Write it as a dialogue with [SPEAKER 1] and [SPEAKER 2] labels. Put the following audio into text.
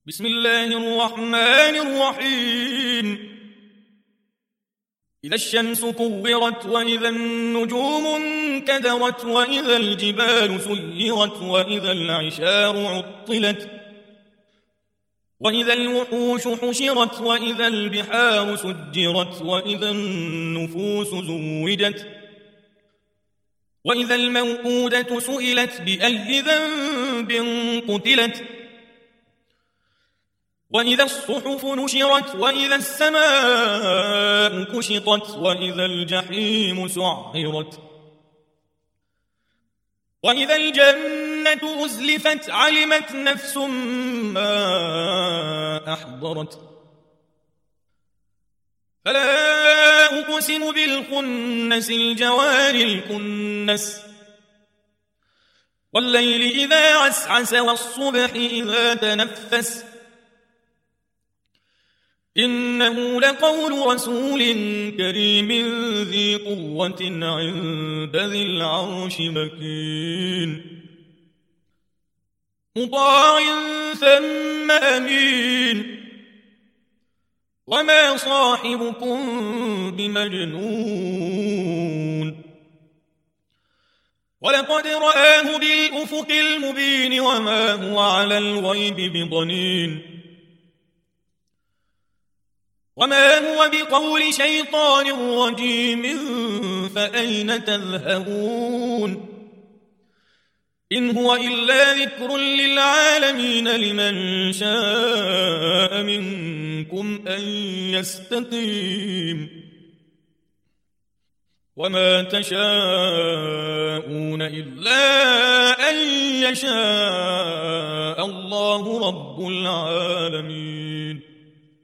[SPEAKER 1] بسم الله الرحمن الرحيم. إذا الشمس كورت وإذا النجوم انكدرت وإذا الجبال سيرت وإذا العشار عطلت وإذا الوحوش حشرت وإذا البحار سجرت وإذا النفوس زوجت وإذا الموءودة سئلت بأي ذنب قتلت وإذا الصحف نشرت وإذا السماء كشطت وإذا الجحيم سعرت وإذا الجنة أزلفت علمت نفس ما أحضرت فلا أقسم بالخنس الجوار الكنس والليل إذا عسعس والصبح إذا تنفس إنه لقول رسول كريم ذي قوة عند ذي العرش مكين مطاع ثم أمين وما صاحبكم بمجنون ولقد رآه بالأفق المبين وما هو على الغيب بضنين وما هو بقول شيطان رجيم فأين تذهبون إن هو إلا ذكر للعالمين لمن شاء منكم أن يستقيم وما تشاءون إلا أن يشاء الله رب العالمين.